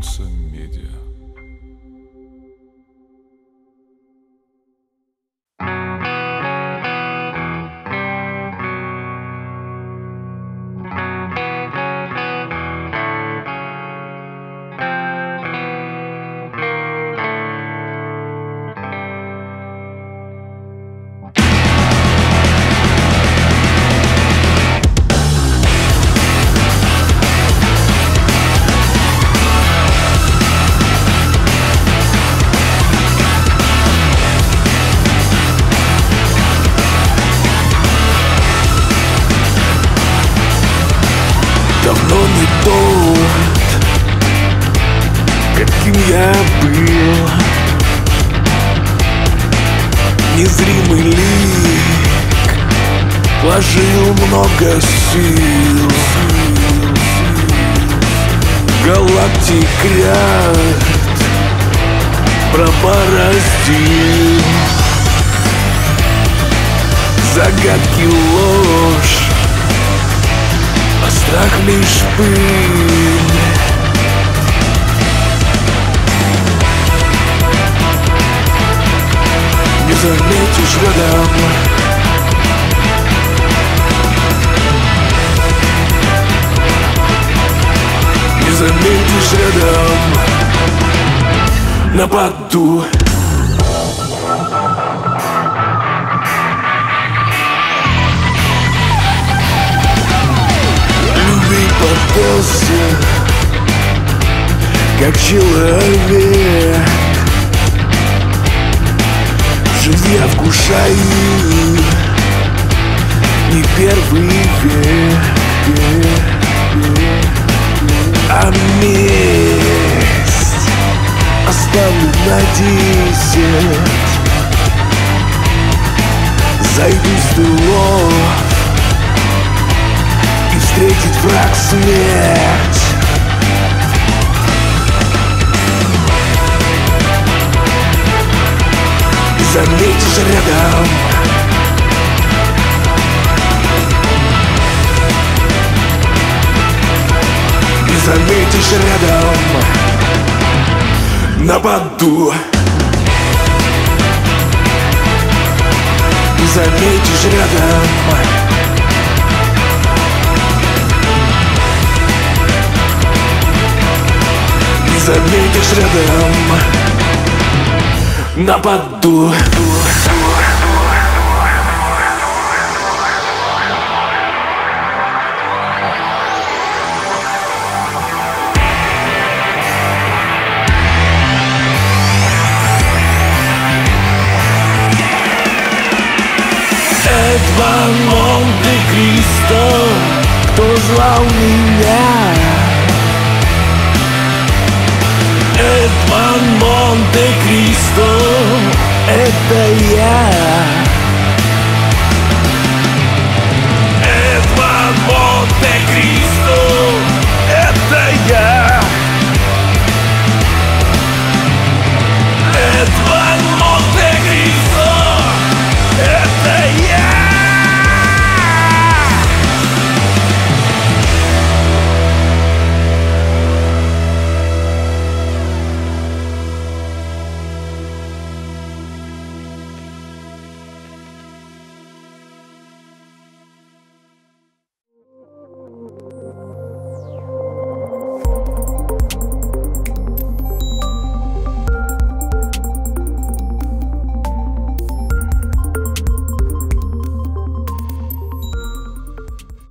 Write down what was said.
Альянса Медиа. Давно не тот, каким я был. Незримый лик вложил много сил. Галактик ряд пробороздил. Загадки, ложь, а страх лишь пыль. Не заметишь рядом, не заметишь рядом. Нападу. Попался, как человек. Жизнь я вкушаю не первый век. А месть оставлю на 10. Зайду с тылов, встретить враг смерть. И заметишь рядом, и заметишь рядом. Нападу. И заметишь рядом, заметишь рядом. Нападу. Это Монте-Кристо, кто звал меня? Эдмон Монте-Кристо, это я.